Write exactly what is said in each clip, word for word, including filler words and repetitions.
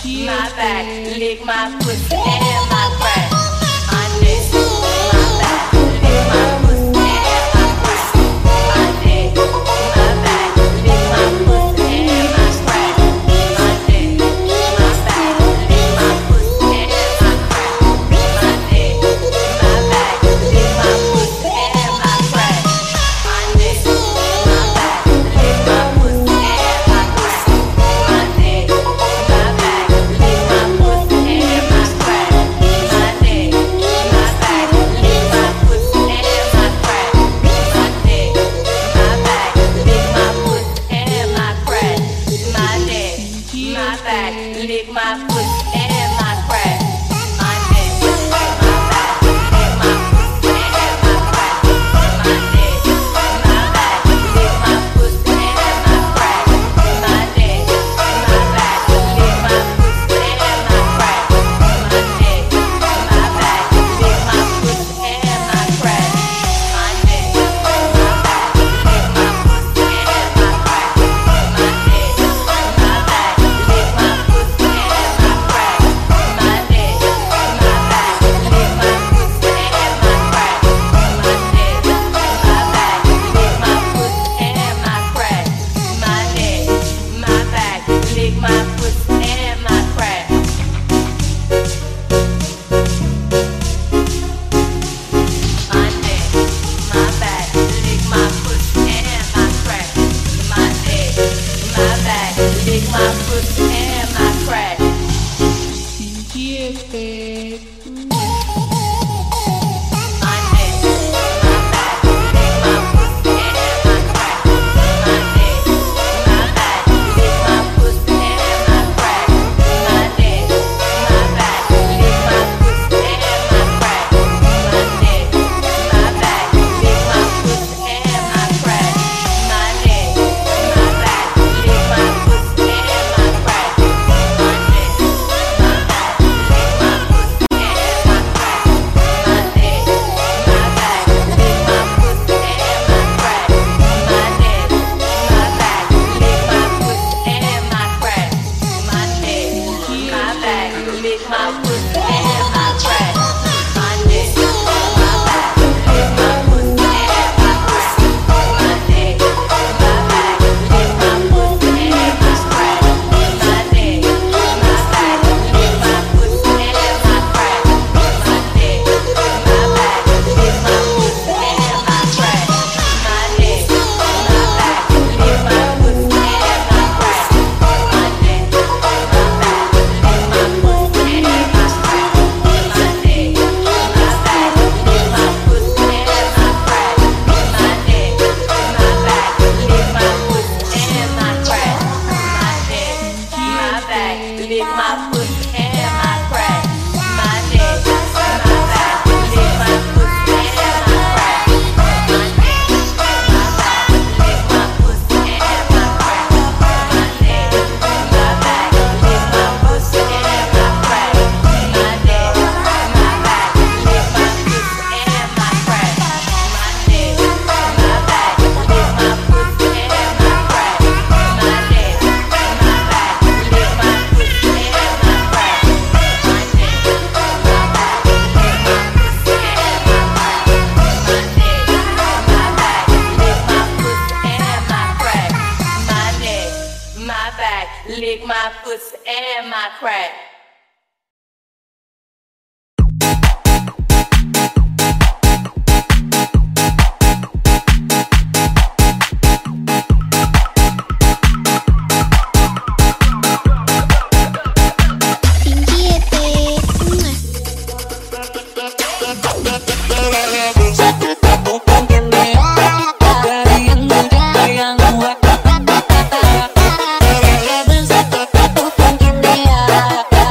my back, lick my pussy and my crack. My neck, my back, lick my pussy and my pussy. My neck, my back, lick my pussy and my crack. My neck, my back, lick my pussy and my crack. My neck, my back, lick my pussy and my crack. My neck, my back, lick my pussy and my pussy. My neck, my back, lick my pussy and my crack. My neck, my back, lick my pussy and my crack. My neck, my back, lick my pussy and my crack. My neck, my back, lick my pussy and my crack. My neck, my back, lick my pussy and my crack. My neck, my back, lick my pussy and my crack. My neck, my back, lick my pussy and my crack. My neck, my back, lick my pussy and my crack. My neck, my back, lick my pussy and my crack. My neck, my back, lick my pussy and my crack. My neck, my back, lick my pussy and my crack. My neck, my back, lick my pussy and my crack. My neck, my back, lick my pussy and my crack. My neck, my back, lick my pussy and my crack. My neck, my back, lick my pussy and my crack. My neck, my back, lick my pussy and my crack. My neck, my back, lick my pussy and my crack. My neck, my back, lick my pussy and my crack. My neck, my back, lick my pussy and my crack. My neck, my back, lick my pussy and my crack. My neck, my back, lick my pussy and my crack. My neck, my back, lick my pussy and my crack. My neck, my back, lick my pussy and my crack. My neck, my back, lick my pussy and my crack. My neck, my back, lick my pussy and my pussy. My neck, my back, lick my pussy and my crack. My neck, my back, lick my pussy and my crack. My neck, my back, lick my pussy and my crack. My neck, my back, lick my pussy and my crack. My neck, my back, lick my pussy and my crack. My neck, my back, lick my pussy and my crack. My neck, my back, lick my pussy and my crack. My neck, my back, lick my pussy and my crack. My neck, my back, lick my pussy and my crack. My neck, my back, lick my pussy and my crack. My neck, my back, lick my pussy and my crack. My neck, my back, lick my pussy and my crack. My neck, my back, lick my pussy and my crack. My neck, my back, lick my pussy and my crack. My neck, my back, lick my pussy and my crack. My neck, my back, lick my pussy and my crack. My neck, my back, lick my pussy and my crack. Yang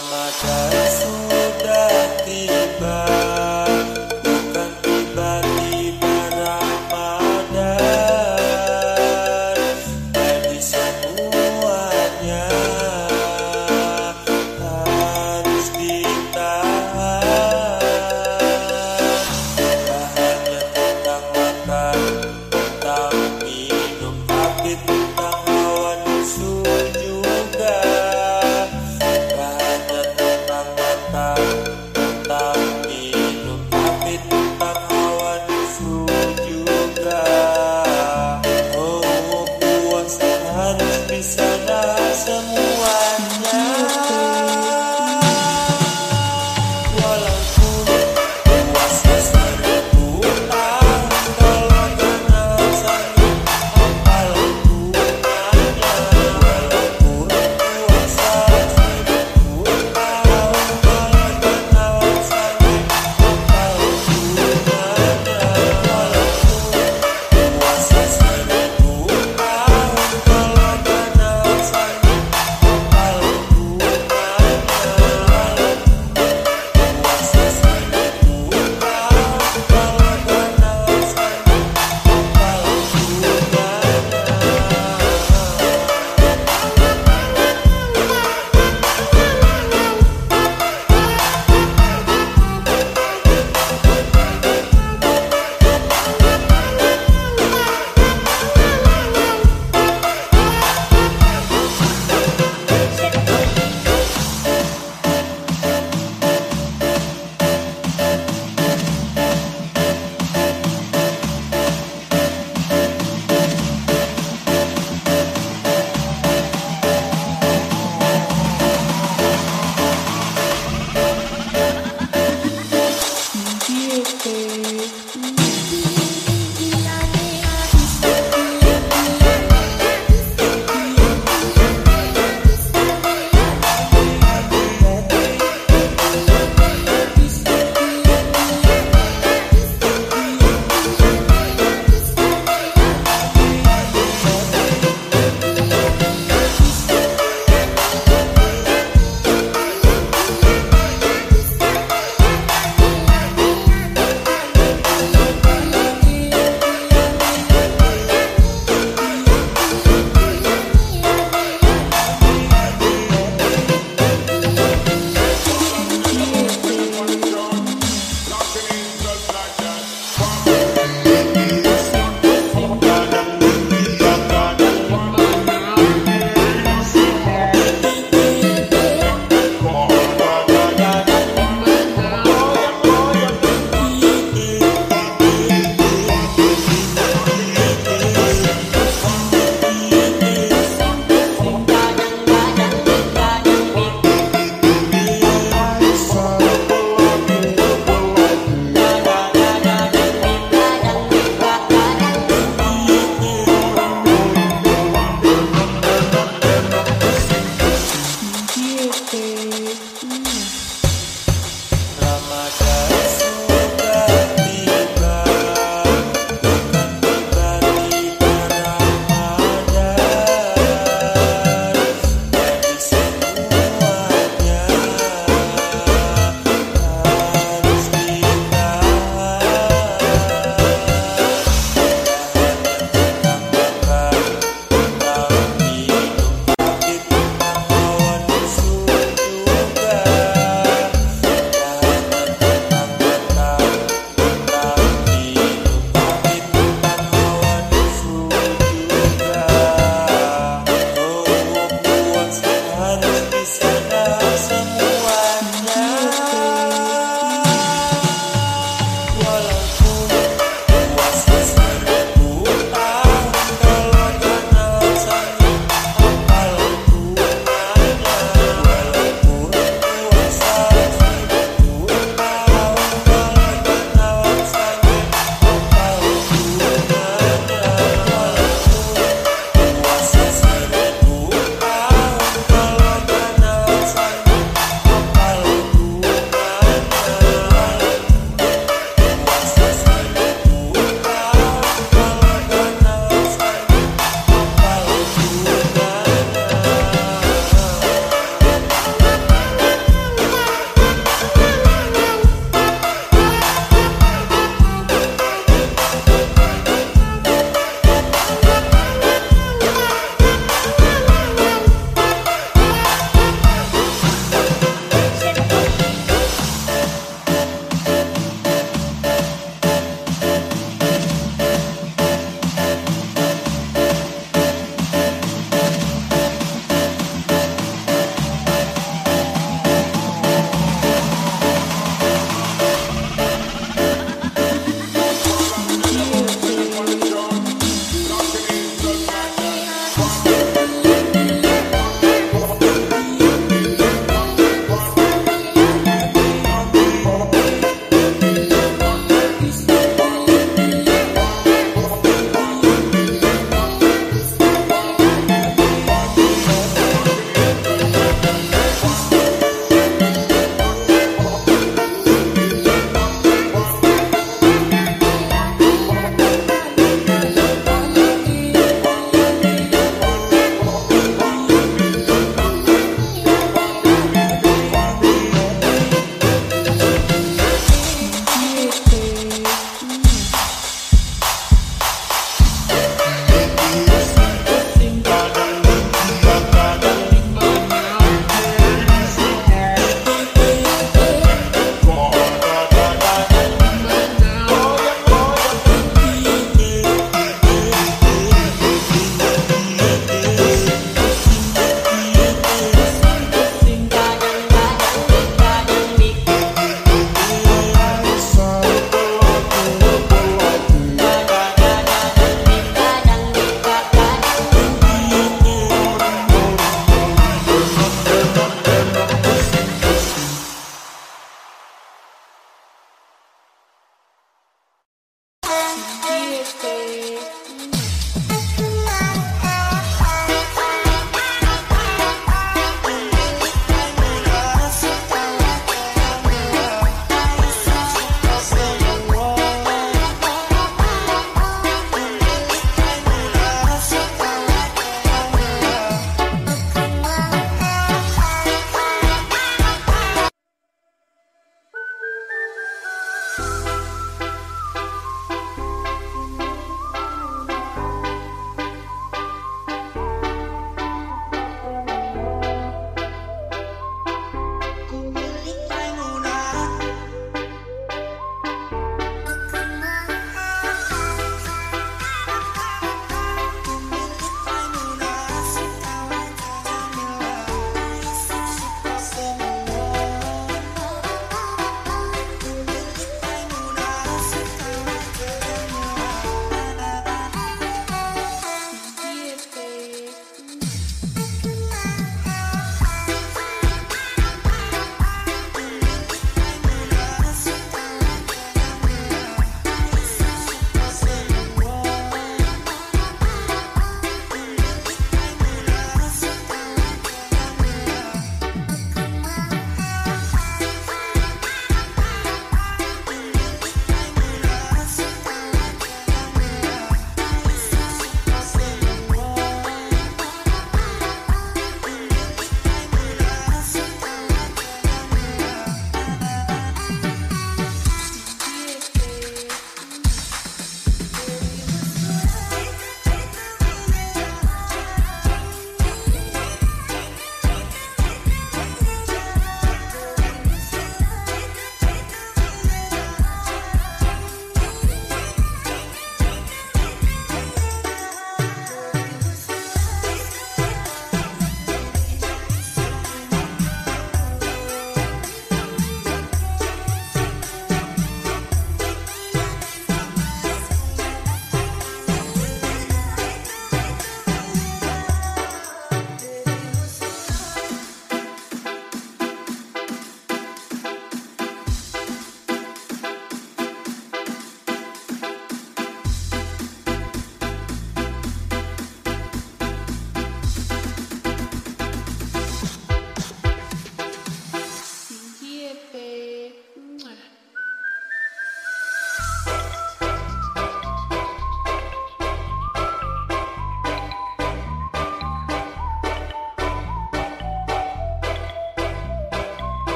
Ramadan sudah tiba, bukan tiba-tiba Ramadan. Jadi semuanya harus ditahan. Tak hanya tentang makan, tentang minum, tapi tentang hawa nafsu juga. Tak hanya tentang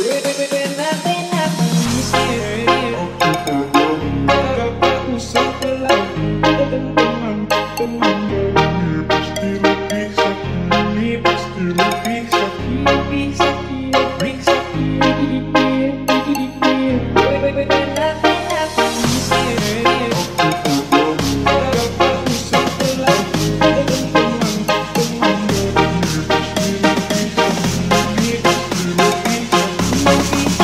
Lebih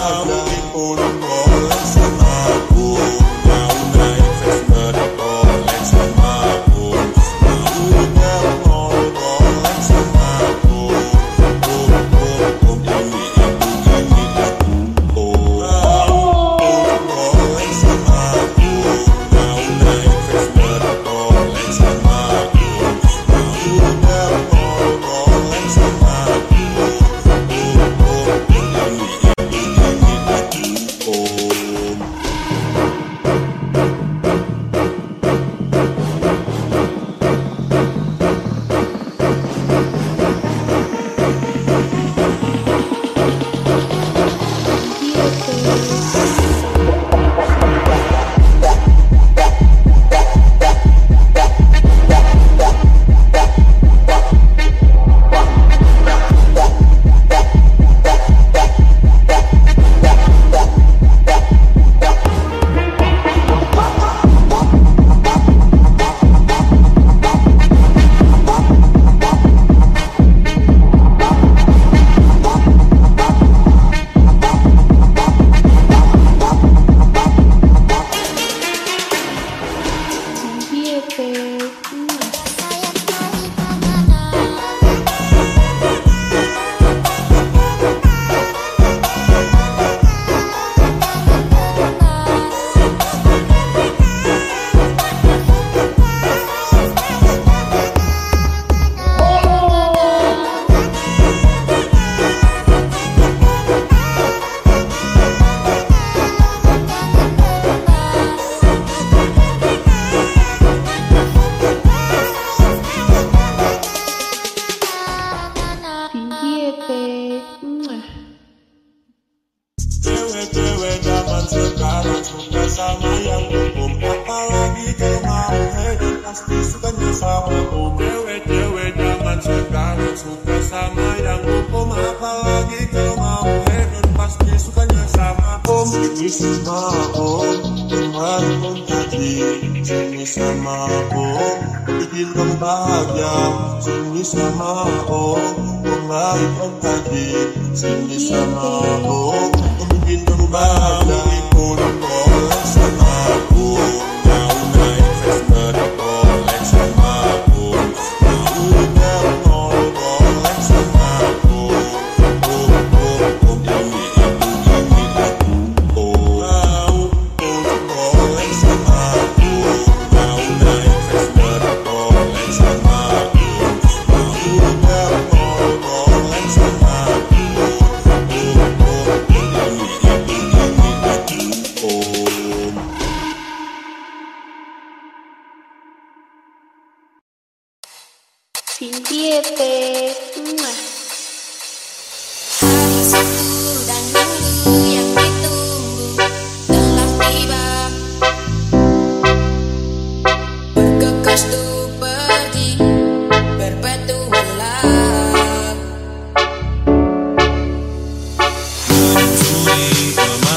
bahagia pun boleh sama aku. Mau naik Vespa boleh sama aku. Mau nge-mall boleh sama aku. Om, om, om, ini ibu, ini aku. Om, om, boleh sama aku. Mau naik Vespa boleh sama aku. Mau nge-mall boleh sama aku. Om, om, om, ini ibu, ini aku. Om. Cewek-cewek zaman sekarang suka sama yang umum, apalagi kalau mau hedon pasti sukanya sama om. Cewek-cewek zaman sekarang suka sama yang umum, apalagi kalau mau hedon pasti sukanya sama om. Ini sama om, kemarin om tadi, sini sama om, bikin kamu bahagia. Sini sama om, kemarin om tadi, sini sama om, bikin kamu bahagia. Pun boleh sama aku. Mau naik Vespa boleh sama aku. Mau nge-mall boleh sama aku. Om, om, om, ini ibu, ini aku. Mau pun boleh sama aku. Mau naik Vespa boleh sama aku. Mau nge-mall boleh sama aku. Om, om, om, ini ibu, ini aku. Om. Sintiete. Hari Sabtu dan Minggu yang ditunggu telah tiba. Bergegas tuh pergi perpetual love. Menyusui